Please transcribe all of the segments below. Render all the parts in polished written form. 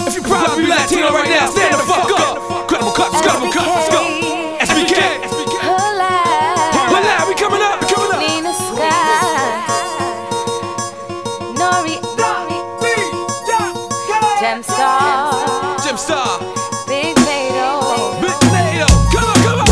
If you proud to be Latino right now, stand the fuck up. Credible cuts, let's go. SBK. Hola, we coming up. Nina Sky, Nori, Gemstar, Big Mato. come on.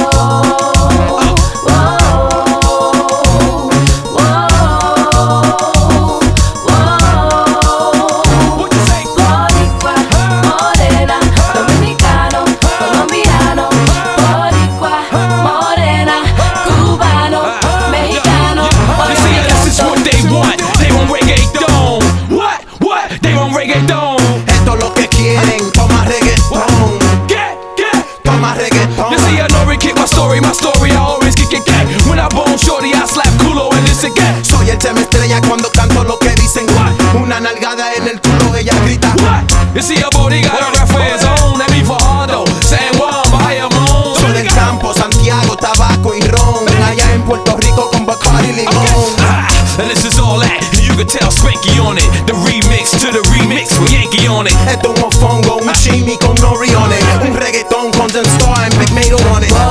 What you say? Boricua, morena, dominicano, colombiano. Boricua, morena, cubano, mexicano. You see, this is what they want. They want reggaeton. What? They want reggaeton. Esto es lo que quieren, toma reggaetón. Toma reggaetón. You see, I know we kick my story, I always kick it. When I bone shorty, I slap culo and this again. Soy el tema estrella cuando canto lo que dicen. Una nalgada en el culo, ella grita. You see, a body got a rap for his own. That me Fajardo, San Juan, Bayamón. Soy del campo, Santiago, tabaco y ron. Allá en Puerto Rico con Bacardi y limón. And this is all that, and you can tell Spanky on it. The remix to the remix with Yankee on it. Esto es un mofongo, un chimi con nori on it. Un reggaetón con Gemstar and Big Mato on it.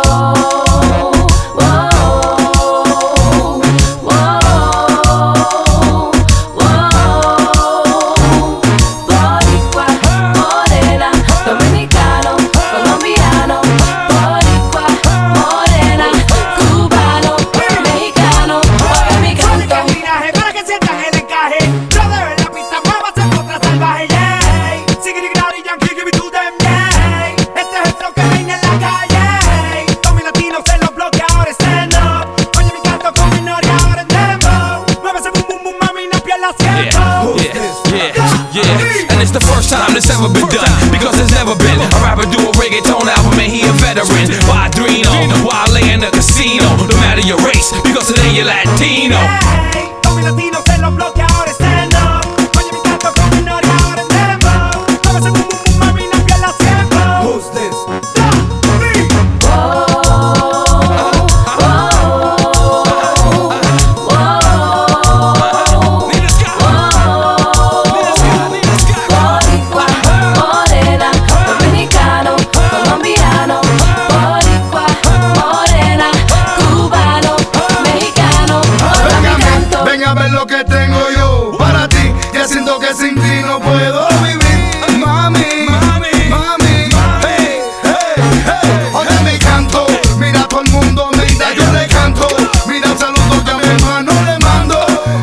Boricua, morena, dominicano, colombiano. Boricua, morena, cubano, mexicano. Oiga mi canto. Para que sientan el encaje, brother en la pista, muévase contra salvaje, yay. Sigue y Yankee, give it to them, yay. Este es el flow que reina en la calle. Tommy Latinos en los bloques, ahora stand up. Oye mi canto con mi Nori, ahora en dembow. Muévese boom boom boom, mami, no pierdas tiempo. Yeah. And it's the first time this ever been done, because there's never been a rapper do a reggaeton album and he a veteran. Padrino, while laying in the casino. No matter your race, because today you're Latino. Yay. Tommy Latinos en los bloques, ahora stand up. Oye mi canto con mi Nori, ahora en dembow. Muévese boom boom boom, mami, no pierdas tiempo. Who's this? Boricua, morena, dominicano, colombiano. Boricua, morena, cubano, mexicano. Oiga mi canto. Ven a ver lo que tengo yo para ti. Ya siento que sin ti no puedo vivir. Mami, hey, oye mi canto. Mira todo el mundo, mira yo le canto. Mira el saludo que a mi hermano le mando.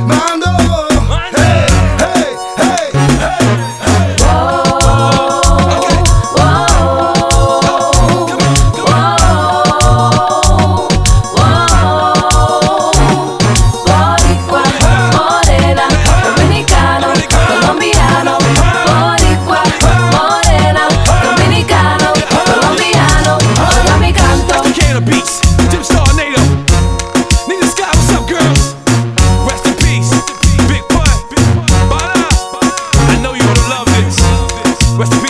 Boricua, morena, dominicano, colombiano. Boricua, morena, dominicano, colombiano. Oiga mi canto. Can of beats, Gemstar, Nato, Nina Sky, what's up, girls? Rest in peace, Big Pun, Bada. I know you gonna love this. Rest in peace.